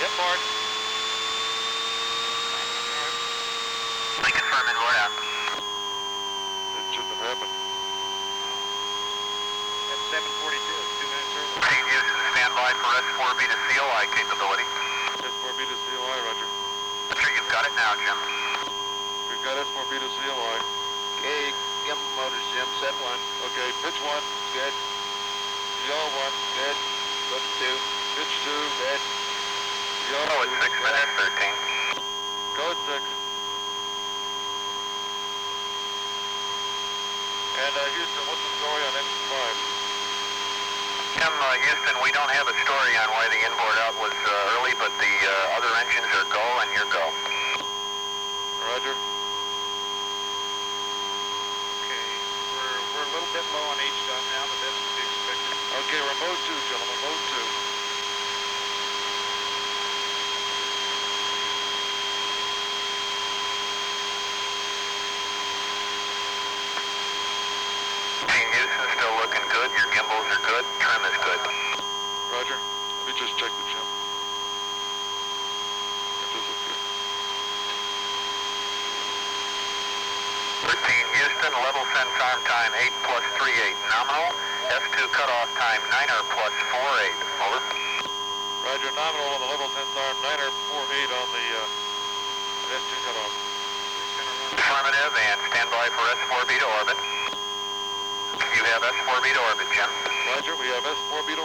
Jet board. We confirm inboard out. It shouldn't have happened. That's 7:42. It's 2 minutes early. Team Houston, stand by for S4B to CLI capability. S4B to CLI, roger. Roger, you've got it now, Jim. We've got S4B to CLI. Okay, gimbal motors, Jim, set 1. Okay, pitch 1. Good. Yaw 1. Good. Go to 2. Pitch 2. Good. Yaw Oh, 2. it's 6 minutes, 13. Code 6. And Houston, what's the story on engine 5? Jim, Houston, we don't have a story on why the inboard out was early, but the other engines are go and you're go. Roger. Okay, we're a little bit low on H-dot now, but that's to be expected. Okay, we're mode 2, gentlemen, mode 2. Team Houston, still looking good. Your gimbals are good. Trim is good. Roger. Let me just check the jump. It does look good. 13 Houston, level sense arm time 8+38 nominal. S2 cutoff time 9er plus 48. Over. Roger, nominal on the level sense arm, 9er 48 on the S2 cutoff. Affirmative, and stand by for S4B to orbit. You have S4B to orbit, Jim. Roger, we have S4B